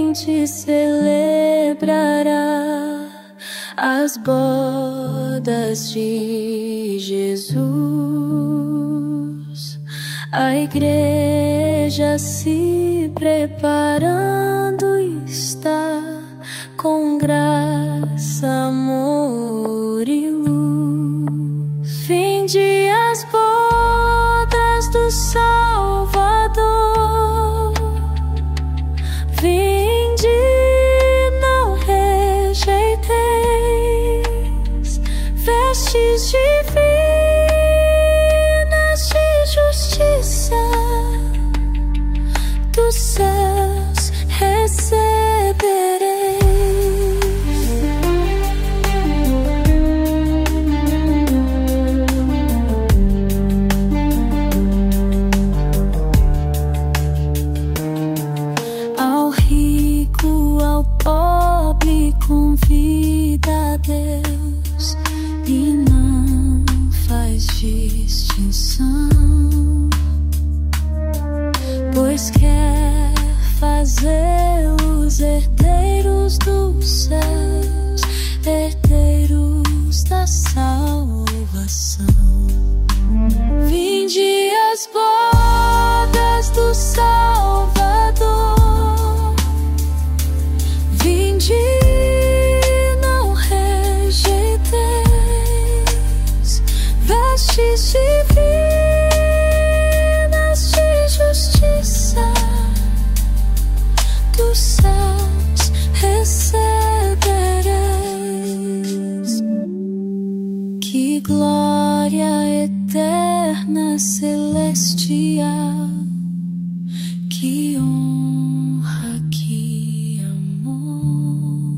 gente celebrará as bodas de Jesus. A igreja se preparando está, com graça, amor e luz. Vinde as bodas do Salvador. Vinde, não rejeiteis vestes divinas de justiça, dos céus recebereis. Ao rico, ao pobre, convida a Deus e não faz distinção, pois quer fazê-los herdeiros dos céus, herdeiros da salvação. Vinde as bodas do Salvador. Vinde, não rejeiteis vestes divinas de justiça, dos céus recebereis. Que glória eterna, celestial, que honra, que amor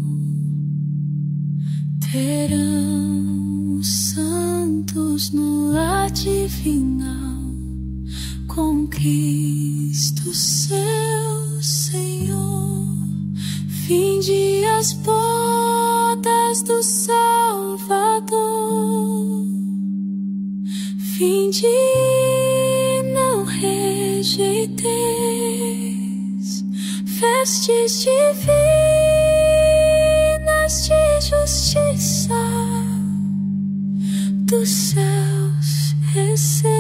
terão os santos no lar divinal, com Cristo seu Senhor. Vinde as bodas do Salvador. Vinde, não rejeiteis vestes divinas de justiça, dos céus recebereis.